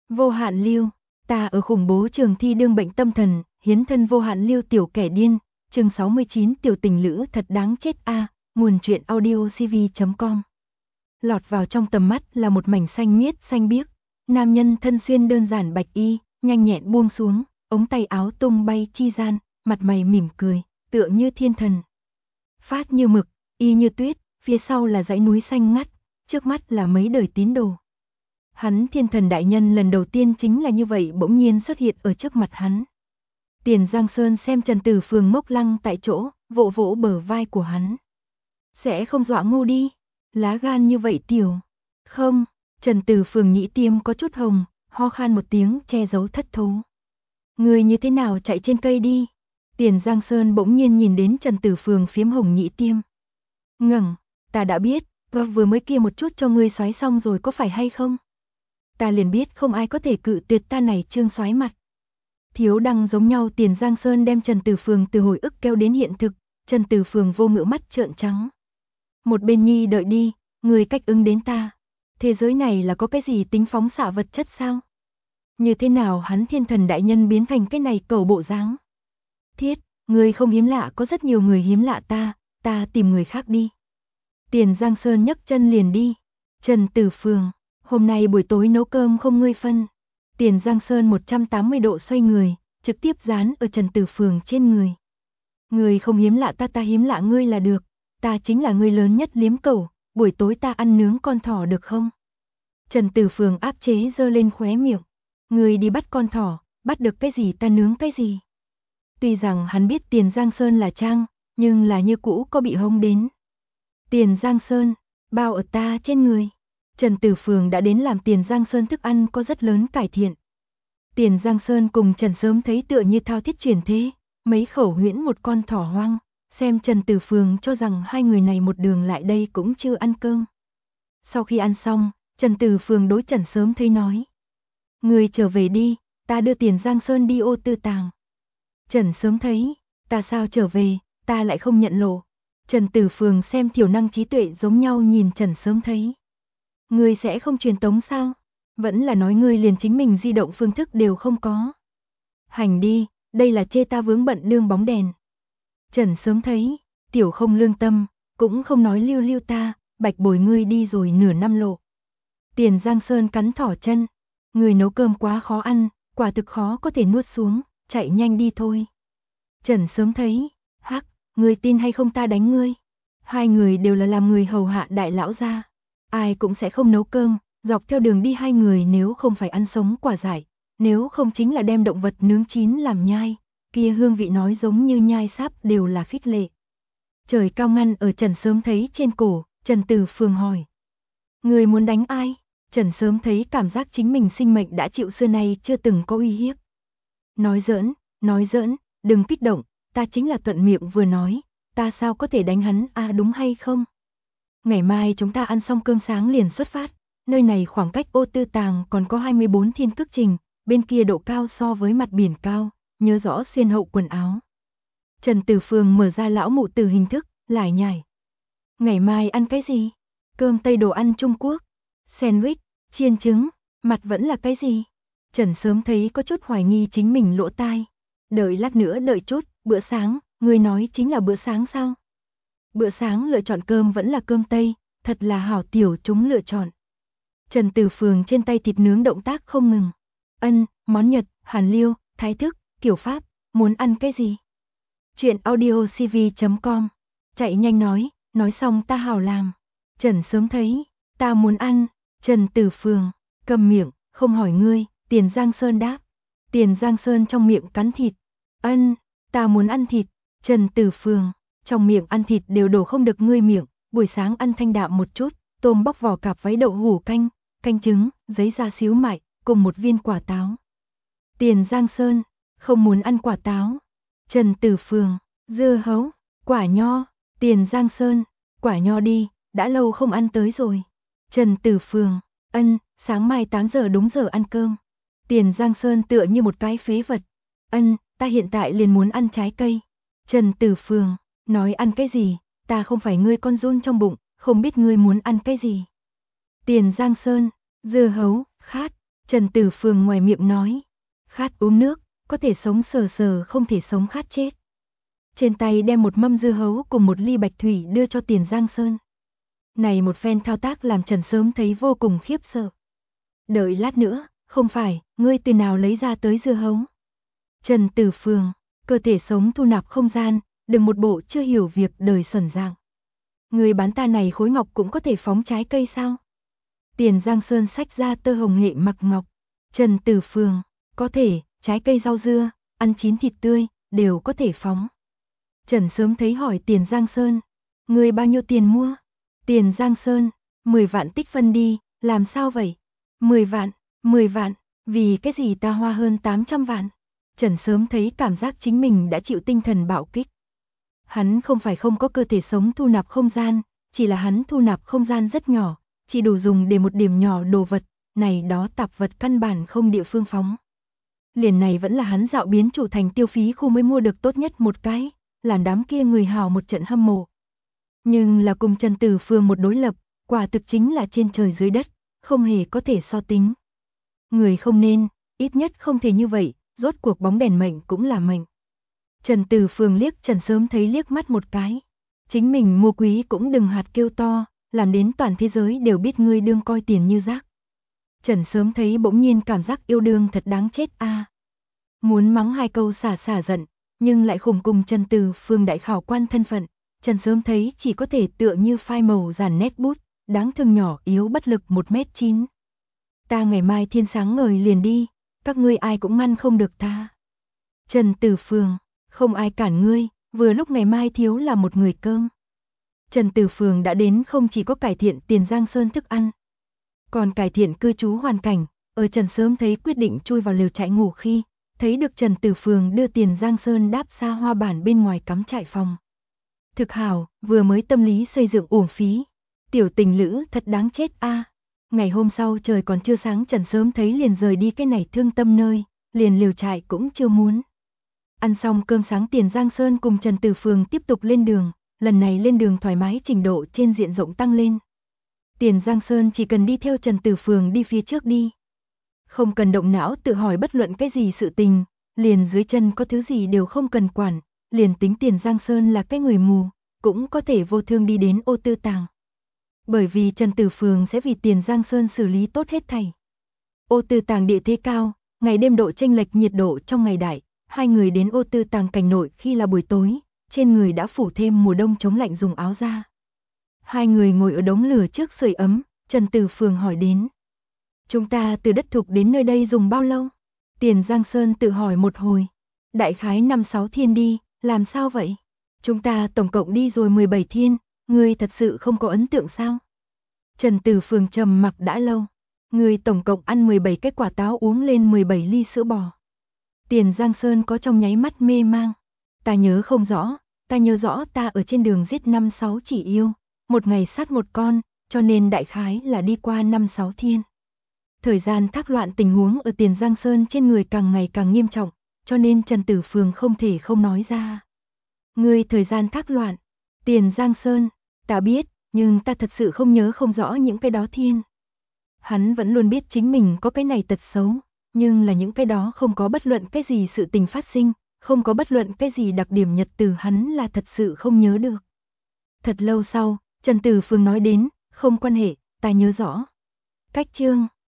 Vô hạn lưu, ta ở khủng bố trường thi đương bệnh tâm thần, hiến thân vô hạn lưu tiểu kẻ điên, chương 69 tiểu tình lữ thật đáng chết a, nguồn truyện audiocv.com. Lọt vào trong tầm mắt là một mảnh xanh miết xanh biếc, nam nhân thân xuyên đơn giản bạch y, nhanh nhẹn buông xuống, ống tay áo tung bay chi gian, mặt mày mỉm cười, tựa như thiên thần. Phát như mực, y như tuyết, phía sau là dãy núi xanh ngắt, trước mắt là mấy đời tín đồ. Hắn thiên thần đại nhân lần đầu tiên chính là như vậy bỗng nhiên xuất hiện ở trước mặt hắn. Tiền Giang Sơn xem Trần Tử Phường ngốc lăng tại chỗ, vỗ vỗ bờ vai của hắn. Sẽ không dọa ngu đi, lá gan như vậy tiểu. Không, Trần Tử Phường nhĩ tiêm có chút hồng, ho khan một tiếng che giấu thất thố. Người như thế nào chạy trên cây đi. Tiền Giang Sơn bỗng nhiên nhìn đến Trần Tử Phường phiếm hồng nhĩ tiêm. Ngẩng, ta đã biết, vừa mới kia một chút cho ngươi xoáy xong rồi có phải hay không? Ta liền biết không ai có thể cự tuyệt ta này trương xoáy mặt. Thiếu đăng giống nhau. Tiền Giang Sơn đem Trần Tử Phường từ hồi ức kéo đến hiện thực, Trần Tử Phường vô ngữ mắt trợn trắng. Một bên nhi đợi đi, người cách ứng đến ta. Thế giới này là có cái gì tính phóng xạ vật chất sao? Như thế nào hắn thiên thần đại nhân biến thành cái này cầu bộ dáng? Thiết, người không hiếm lạ, có rất nhiều người hiếm lạ ta tìm người khác đi. Tiền Giang Sơn nhấc chân liền đi. Trần Tử Phường, hôm nay buổi tối nấu cơm không ngươi phân. Tiền Giang Sơn 180 độ xoay người, trực tiếp dán ở Trần Tử Phường trên người. Người không hiếm lạ ta hiếm lạ ngươi là được, ta chính là ngươi lớn nhất liếm cẩu, buổi tối ta ăn nướng con thỏ được không? Trần Tử Phường áp chế giơ lên khóe miệng. Người đi bắt con thỏ, bắt được cái gì ta nướng cái gì. Tuy rằng hắn biết Tiền Giang Sơn là trang, nhưng là như cũ có bị hông đến. Tiền Giang Sơn, bao ở ta trên người. Trần Tử Phường đã đến làm Tiền Giang Sơn thức ăn có rất lớn cải thiện. Tiền Giang Sơn cùng Trần Sớm thấy tựa như thao thiết chuyển thế, mấy khẩu huyễn một con thỏ hoang, xem Trần Tử Phường cho rằng hai người này một đường lại đây cũng chưa ăn cơm. Sau khi ăn xong, Trần Tử Phường đối Trần Sớm thấy nói. Người trở về đi, ta đưa Tiền Giang Sơn đi ô tư tàng. Trần Sớm thấy, ta sao trở về, ta lại không nhận lộ. Trần Tử Phường xem thiểu năng trí tuệ giống nhau nhìn Trần Sớm thấy. Ngươi sẽ không truyền tống sao? Vẫn là nói ngươi liền chính mình di động phương thức đều không có. Hành đi, đây là chê ta vướng bận đương bóng đèn. Trần Sớm thấy, tiểu không lương tâm, cũng không nói lưu lưu ta, bạch bồi ngươi đi rồi nửa năm lộ. Tiền Giang Sơn cắn thỏ chân, người nấu cơm quá khó ăn, quả thực khó có thể nuốt xuống, chạy nhanh đi thôi. Trần Sớm thấy, hắc, ngươi tin hay không ta đánh ngươi. Hai người đều là làm người hầu hạ đại lão gia. Ai cũng sẽ không nấu cơm, dọc theo đường đi hai người nếu không phải ăn sống quả dại, nếu không chính là đem động vật nướng chín làm nhai, kia hương vị nói giống như nhai sáp đều là khích lệ. Trời cao ngăn ở Trần Sớm thấy trên cổ, Trần Tử Phường hỏi. Người muốn đánh ai? Trần Sớm thấy cảm giác chính mình sinh mệnh đã chịu xưa nay chưa từng có uy hiếp. Nói giỡn, đừng kích động, ta chính là thuận miệng vừa nói, ta sao có thể đánh hắn đúng hay không? Ngày mai chúng ta ăn xong cơm sáng liền xuất phát, nơi này khoảng cách ô tư tàng còn có 24 thiên cước trình, bên kia độ cao so với mặt biển cao, nhớ rõ xuyên hậu quần áo. Trần Tử Phường mở ra lão mụ từ hình thức, lải nhải. Ngày mai ăn cái gì? Cơm Tây đồ ăn Trung Quốc, sandwich, chiên trứng, mặt vẫn là cái gì? Trần Sớm thấy có chút hoài nghi chính mình lỗ tai. Đợi lát nữa đợi chút, bữa sáng, người nói chính là bữa sáng sao? Bữa sáng lựa chọn cơm vẫn là cơm Tây, thật là hảo tiểu chúng lựa chọn. Trần Tử Phường trên tay thịt nướng động tác không ngừng. Món Nhật, Hàn Liêu, Thái thức, kiểu Pháp, muốn ăn cái gì? Chuyện audiocv.com. Chạy nhanh nói xong ta hảo làm. Trần Sớm thấy, ta muốn ăn. Trần Tử Phường, cầm miệng, không hỏi ngươi. Tiền Giang Sơn đáp. Tiền Giang Sơn trong miệng cắn thịt. Ta muốn ăn thịt. Trần Tử Phường, trong miệng ăn thịt đều đổ không được ngươi miệng, buổi sáng ăn thanh đạm một chút, tôm bóc vỏ cạp váy đậu hủ canh trứng, giấy da xíu mại, cùng một viên quả táo. Tiền Giang Sơn, không muốn ăn quả táo. Trần Tử Phường, dưa hấu, quả nho. Tiền Giang Sơn, quả nho đi, đã lâu không ăn tới rồi. Trần Tử Phường, sáng mai 8 giờ đúng giờ ăn cơm. Tiền Giang Sơn tựa như một cái phế vật. Ta hiện tại liền muốn ăn trái cây. Trần Tử Phường, nói ăn cái gì, ta không phải ngươi con run trong bụng, không biết ngươi muốn ăn cái gì. Tiền Giang Sơn, dưa hấu, khát. Trần Tử Phường ngoài miệng nói. Khát uống nước, có thể sống sờ sờ không thể sống khát chết. Trên tay đem một mâm dưa hấu cùng một ly bạch thủy đưa cho Tiền Giang Sơn. Này một phen thao tác làm Trần Sớm thấy vô cùng khiếp sợ. Đợi lát nữa, không phải, ngươi từ nào lấy ra tới dưa hấu? Trần Tử Phường, cơ thể sống thu nạp không gian, đừng một bộ chưa hiểu việc đời xuẩn dạng. Người bán ta này khối ngọc cũng có thể phóng trái cây sao? Tiền Giang Sơn xách ra tơ hồng hệ mặc ngọc. Trần Tử Phường, có thể, trái cây rau dưa, ăn chín thịt tươi, đều có thể phóng. Trần Sớm thấy hỏi Tiền Giang Sơn, người bao nhiêu tiền mua? Tiền Giang Sơn, 10 vạn tích phân đi, làm sao vậy? 10 vạn, vì cái gì ta hoa hơn 800 vạn? Trần Sớm thấy cảm giác chính mình đã chịu tinh thần bạo kích. Hắn không phải không có cơ thể sống thu nạp không gian, chỉ là hắn thu nạp không gian rất nhỏ, chỉ đủ dùng để một điểm nhỏ đồ vật, này đó tạp vật căn bản không địa phương phóng. Liền này vẫn là hắn dạo biến chủ thành tiêu phí khu mới mua được tốt nhất một cái, làm đám kia người hào một trận hâm mộ. Nhưng là cùng Trần Tử Phường một đối lập, quả thực chính là trên trời dưới đất, không hề có thể so tính. Người không nên, ít nhất không thể như vậy, rốt cuộc bóng đèn mệnh cũng là mệnh. Trần Tử Phường liếc Trần Sớm thấy liếc mắt một cái. Chính mình mua quý cũng đừng hạt kêu to, làm đến toàn thế giới đều biết ngươi đương coi tiền như rác. Trần Sớm thấy bỗng nhiên cảm giác yêu đương thật đáng chết a. Muốn mắng hai câu xả giận, nhưng lại khủng cùng Trần Tử Phường đại khảo quan thân phận. Trần Sớm thấy chỉ có thể tựa như phai màu dàn nét bút, đáng thương nhỏ yếu bất lực 1m9. Ta ngày mai thiên sáng ngời liền đi, các ngươi ai cũng ngăn không được ta. Trần Tử Phường, không ai cản ngươi, vừa lúc ngày mai thiếu là một người cơm. Trần Tử Phường đã đến không chỉ có cải thiện Tiền Giang Sơn thức ăn, còn cải thiện cư trú hoàn cảnh. Ở Trần Sớm thấy quyết định chui vào lều trại ngủ khi, thấy được Trần Tử Phường đưa Tiền Giang Sơn đáp xa hoa bản bên ngoài cắm trại phòng. Thực hảo, vừa mới tâm lý xây dựng uổng phí. Tiểu tình lữ thật đáng chết a. Ngày hôm sau trời còn chưa sáng Trần Sớm thấy liền rời đi cái này thương tâm nơi, liền liều trại cũng chưa muốn. Ăn xong cơm sáng Tiền Giang Sơn cùng Trần Tử Phường tiếp tục lên đường, lần này lên đường thoải mái trình độ trên diện rộng tăng lên. Tiền Giang Sơn chỉ cần đi theo Trần Tử Phường đi phía trước đi. Không cần động não tự hỏi bất luận cái gì sự tình, liền dưới chân có thứ gì đều không cần quản, liền tính Tiền Giang Sơn là cái người mù, cũng có thể vô thương đi đến Ô Tư Tàng. Bởi vì Trần Tử Phường sẽ vì Tiền Giang Sơn xử lý tốt hết thảy. Ô Tư Tàng địa thế cao, ngày đêm độ chênh lệch nhiệt độ trong ngày đại, hai người đến Ô Tư Tàng cảnh nội khi là buổi tối, trên người đã phủ thêm mùa đông chống lạnh dùng áo da. Hai người ngồi ở đống lửa trước sưởi ấm, Trần Tử Phường hỏi đến. Chúng ta từ đất thục đến nơi đây dùng bao lâu? Tiền Giang Sơn tự hỏi một hồi. Đại khái 5-6 thiên đi, làm sao vậy? Chúng ta tổng cộng đi rồi 17 thiên, ngươi thật sự không có ấn tượng sao? Trần Tử Phường trầm mặc đã lâu. Ngươi tổng cộng ăn 17 cái quả táo uống lên 17 ly sữa bò. Tiền Giang Sơn có trong nháy mắt mê mang. Ta nhớ không rõ, ta nhớ rõ ta ở trên đường giết 5-6 chỉ yêu, một ngày sát một con, cho nên đại khái là đi qua 5-6 thiên. Thời gian thác loạn tình huống ở Tiền Giang Sơn trên người càng ngày càng nghiêm trọng, cho nên Trần Tử Phường không thể không nói ra. Ngươi thời gian thác loạn, Tiền Giang Sơn, ta biết, nhưng ta thật sự không nhớ không rõ những cái đó thiên. Hắn vẫn luôn biết chính mình có cái này tật xấu, nhưng là những cái đó không có bất luận cái gì sự tình phát sinh, không có bất luận cái gì đặc điểm nhật từ hắn là thật sự không nhớ được. Thật lâu sau, Trần Tử Phường nói đến, không quan hệ, ta nhớ rõ. Cách chương